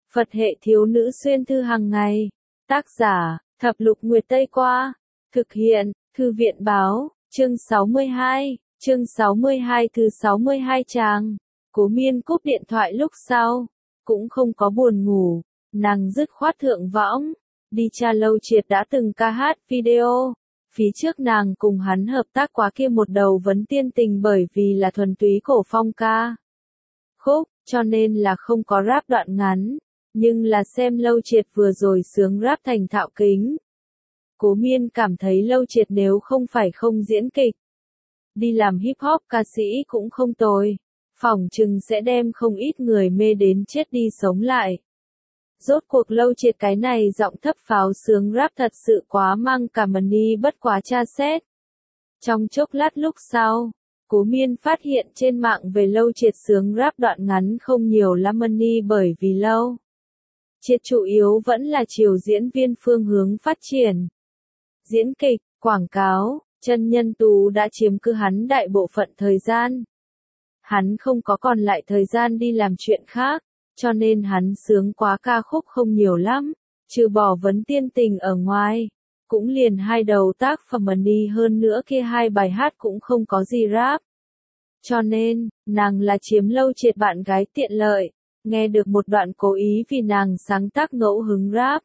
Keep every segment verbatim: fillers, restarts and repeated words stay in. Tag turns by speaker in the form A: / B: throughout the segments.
A: Phật hệ thiếu nữ xuyên thư hàng ngày. Tác giả, Thập Lục Nguyệt Tây Qua. Thực hiện, Thư viện Báo, chương sáu mươi hai, chương sáu mươi hai thứ sáu mươi hai trang. Cố Miên cúp điện thoại lúc sau, cũng không có buồn ngủ, nàng dứt khoát thượng võng, đi tra Lâu Triệt đã từng ca hát video. Phía trước nàng cùng hắn hợp tác quá kia một đầu vấn tiên tình bởi vì là thuần túy cổ phong ca khúc, cho nên là không có rap đoạn ngắn, nhưng là xem Lâu Triệt vừa rồi sướng rap thành thạo kính. Cố Miên cảm thấy Lâu Triệt nếu không phải không diễn kịch, đi làm hip hop ca sĩ cũng không tồi, phỏng chừng sẽ đem không ít người mê đến chết đi sống lại. Rốt cuộc Lâu Triệt cái này giọng thấp pháo sướng rap thật sự quá mang cả money bất quá tra xét. Trong chốc lát lúc sau, Cố Miên phát hiện trên mạng về Lâu Triệt sướng rap đoạn ngắn không nhiều lắm money bởi vì Lâu Triệt chủ yếu vẫn là chiều diễn viên phương hướng phát triển. Diễn kịch, quảng cáo, chân nhân tú đã chiếm cứ hắn đại bộ phận thời gian. Hắn không có còn lại thời gian đi làm chuyện khác, cho nên hắn sướng quá ca khúc không nhiều lắm, trừ bỏ vấn tiên tình ở ngoài, cũng liền hai đầu tác phẩm money hơn nữa kia hai bài hát cũng không có gì rap. Cho nên, nàng là chiếm Lâu Triệt bạn gái tiện lợi, nghe được một đoạn cố ý vì nàng sáng tác ngẫu hứng rap.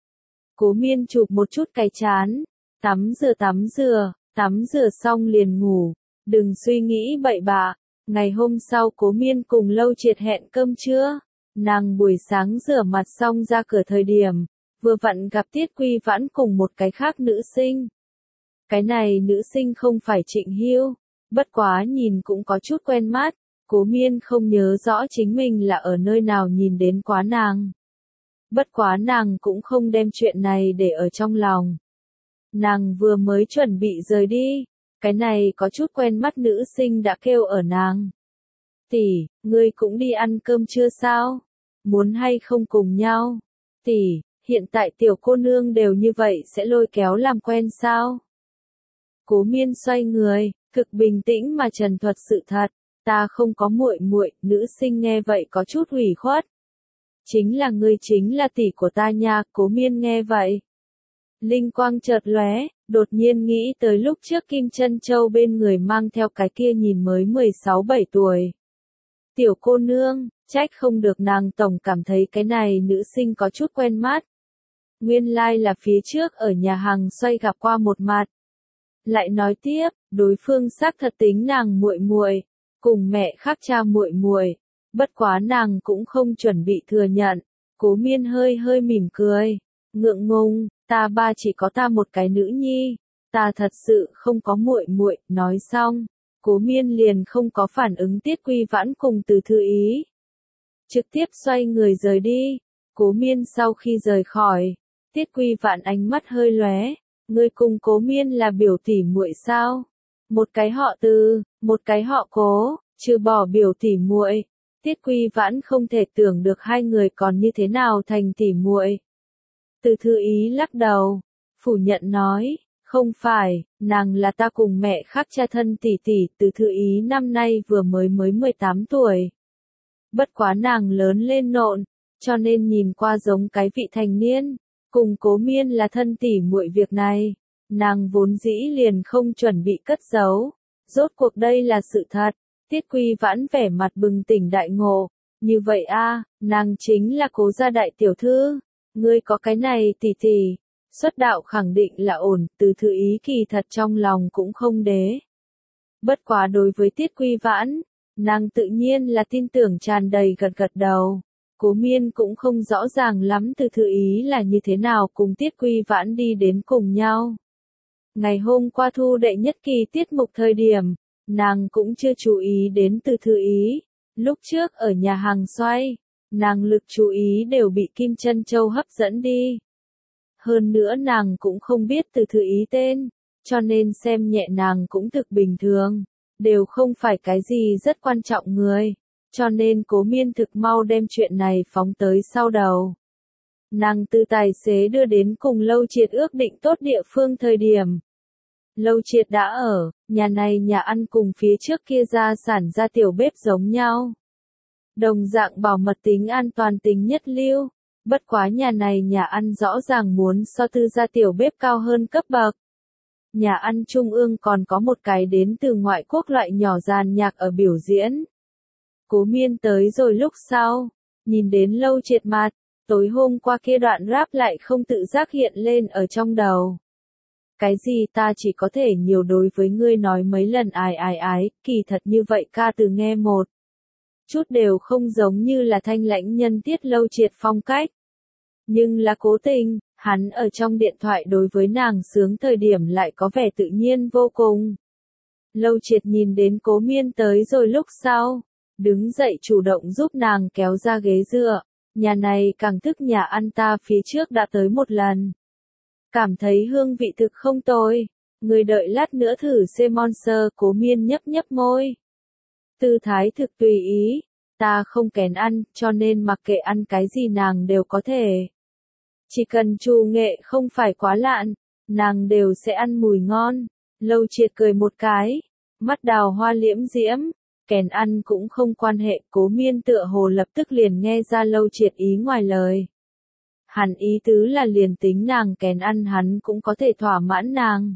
A: Cố Miên chụp một chút cái chán, tắm rửa tắm rửa, tắm rửa xong liền ngủ, đừng suy nghĩ bậy bạ. Ngày hôm sau Cố Miên cùng Lâu Triệt hẹn cơm trưa, nàng buổi sáng rửa mặt xong ra cửa thời điểm, vừa vặn gặp Tiết Quy Vãn cùng một cái khác nữ sinh. Cái này nữ sinh không phải Trịnh Hưu, bất quá nhìn cũng có chút quen mắt, Cố Miên không nhớ rõ chính mình là ở nơi nào nhìn đến quá nàng. Bất quá nàng cũng không đem chuyện này để ở trong lòng. Nàng vừa mới chuẩn bị rời đi, cái này có chút quen mắt nữ sinh đã kêu ở nàng. Tỷ, ngươi cũng đi ăn cơm chưa sao? Muốn hay không cùng nhau? Tỷ, hiện tại tiểu cô nương đều như vậy sẽ lôi kéo làm quen sao? Cố Miên xoay người, cực bình tĩnh mà trần thuật sự thật. Ta không có muội muội, nữ sinh nghe vậy có chút ủy khuất. Chính là ngươi chính là tỷ của ta nha, Cố Miên nghe vậy. Linh quang chợt lóe, đột nhiên nghĩ tới lúc trước Kim Chân Châu bên người mang theo cái kia nhìn mới mười sáu bảy tuổi. Tiểu cô nương, trách không được nàng tổng cảm thấy cái này nữ sinh có chút quen mắt. Nguyên lai like là phía trước ở nhà hàng xoay gặp qua một mặt. Lại nói tiếp, đối phương xác thật tính nàng muội muội, cùng mẹ khác cha muội muội, bất quá nàng cũng không chuẩn bị thừa nhận. Cố Miên hơi hơi mỉm cười, ngượng ngùng, ta ba chỉ có ta một cái nữ nhi, ta thật sự không có muội muội. Nói xong, Cố Miên liền không có phản ứng Tiết Quy Vãn cùng Từ Thư Ý, trực tiếp xoay người rời đi. Cố Miên sau khi rời khỏi, Tiết Quy Vãn ánh mắt hơi lóe, ngươi cùng Cố Miên là biểu tỷ muội sao? Một cái họ Từ, một cái họ Cố, trừ bỏ biểu tỷ muội, Tiết Quy Vãn không thể tưởng được hai người còn như thế nào thành tỷ muội. Từ Thư Ý lắc đầu, phủ nhận nói, không phải, nàng là ta cùng mẹ khác cha thân tỷ tỷ. Từ Thư Ý năm nay vừa mới mới mười tám tuổi. Bất quá nàng lớn lên nộn, cho nên nhìn qua giống cái vị thành niên, cùng Cố Miên là thân tỷ muội việc này, nàng vốn dĩ liền không chuẩn bị cất giấu, rốt cuộc đây là sự thật. Tiết Quy Vãn vẻ mặt bừng tỉnh đại ngộ, như vậy a, nàng chính là Cố gia đại tiểu thư, ngươi có cái này tỷ tỷ, xuất đạo khẳng định là ổn. Từ Thư Ý kỳ thật trong lòng cũng không đế. Bất quá đối với Tiết Quy Vãn, nàng tự nhiên là tin tưởng tràn đầy gật gật đầu. Cố Miên cũng không rõ ràng lắm Từ Thư Ý là như thế nào cùng Tiết Quy Vãn đi đến cùng nhau. Ngày hôm qua thu đệ nhất kỳ tiết mục thời điểm, nàng cũng chưa chú ý đến Từ Thư Ý. Lúc trước ở nhà hàng xoay, nàng lực chú ý đều bị Kim Chân Châu hấp dẫn đi. Hơn nữa nàng cũng không biết Từ Thư Ý tên, cho nên xem nhẹ nàng cũng thực bình thường, đều không phải cái gì rất quan trọng người. Cho nên Cố Miên thực mau đem chuyện này phóng tới sau đầu. Nàng từ tài xế đưa đến cùng Lâu Triệt ước định tốt địa phương thời điểm. Lâu Triệt đã ở, nhà này nhà ăn cùng phía trước kia gia sản ra tiểu bếp giống nhau. Đồng dạng bảo mật tính an toàn tính nhất lưu. Bất quá nhà này nhà ăn rõ ràng muốn so tư gia tiểu bếp cao hơn cấp bậc. Nhà ăn trung ương còn có một cái đến từ ngoại quốc loại nhỏ dàn nhạc ở biểu diễn. Cố Miên tới rồi lúc sau, nhìn đến Lâu Triệt mặt, tối hôm qua kia đoạn rap lại không tự giác hiện lên ở trong đầu. Cái gì ta chỉ có thể nhiều đối với ngươi nói mấy lần ái ái ái, kỳ thật như vậy ca từ nghe một chút đều không giống như là thanh lãnh nhân tiết Lâu Triệt phong cách. Nhưng là cố tình, hắn ở trong điện thoại đối với nàng sướng thời điểm lại có vẻ tự nhiên vô cùng. Lâu Triệt nhìn đến Cố Miên tới rồi lúc sau, đứng dậy chủ động giúp nàng kéo ra ghế dựa, nhà này càng thức nhà ăn ta phía trước đã tới một lần. Cảm thấy hương vị thực không tồi, người đợi lát nữa thử xem Monster. Cố Miên nhấp nhấp môi. Tư thái thực tùy ý, ta không kén ăn, cho nên mặc kệ ăn cái gì nàng đều có thể. Chỉ cần trù nghệ không phải quá lạn, nàng đều sẽ ăn mùi ngon. Lâu Triệt cười một cái, mắt đào hoa liễm diễm, kén ăn cũng không quan hệ. Cố Miên tựa hồ lập tức liền nghe ra Lâu Triệt ý ngoài lời. Hắn ý tứ là liền tính nàng kén ăn hắn cũng có thể thỏa mãn nàng.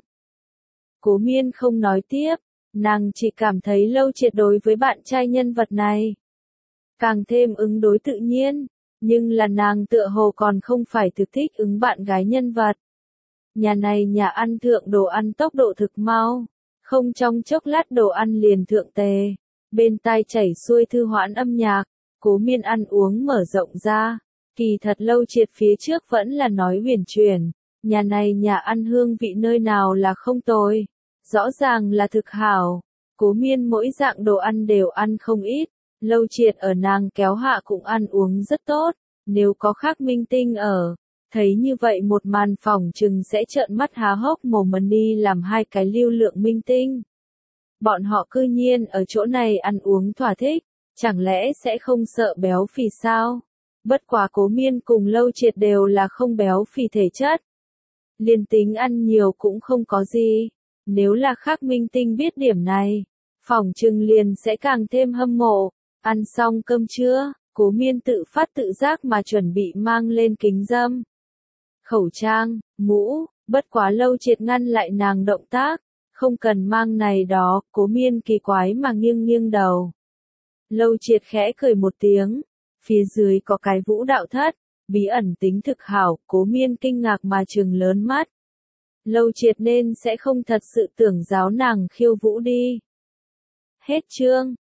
A: Cố Miên không nói tiếp, nàng chỉ cảm thấy Lâu Triệt đối với bạn trai nhân vật này càng thêm ứng đối tự nhiên, nhưng là nàng tựa hồ còn không phải thực thích ứng bạn gái nhân vật. Nhà này nhà ăn thượng đồ ăn tốc độ thực mau, không trong chốc lát đồ ăn liền thượng tề, bên tai chảy xuôi thư hoãn âm nhạc. Cố Miên ăn uống mở rộng ra, kỳ thật Lâu Triệt phía trước vẫn là nói huyền chuyển, nhà này nhà ăn hương vị nơi nào là không tồi, rõ ràng là thực hảo. Cố Miên mỗi dạng đồ ăn đều ăn không ít, Lâu Triệt ở nàng kéo hạ cũng ăn uống rất tốt, nếu có khác minh tinh ở, thấy như vậy một màn phỏng chừng sẽ trợn mắt há hốc mồm đi làm hai cái lưu lượng minh tinh. Bọn họ cư nhiên ở chỗ này ăn uống thỏa thích, chẳng lẽ sẽ không sợ béo phì sao? Bất quá Cố Miên cùng Lâu Triệt đều là không béo phì thể chất. Liên tính ăn nhiều cũng không có gì, nếu là khác minh tinh biết điểm này, phỏng chừng liền sẽ càng thêm hâm mộ. Ăn xong cơm trưa, Cố Miên tự phát tự giác mà chuẩn bị mang lên kính râm, khẩu trang, mũ, bất quá Lâu Triệt ngăn lại nàng động tác, không cần mang này đó. Cố Miên kỳ quái mà nghiêng nghiêng đầu. Lâu Triệt khẽ cười một tiếng, phía dưới có cái vũ đạo thất, bí ẩn tính thực hảo. Cố Miên kinh ngạc mà trừng lớn mắt. Lâu Triệt nên sẽ không thật sự tưởng giáo nàng khiêu vũ đi. Hết chương.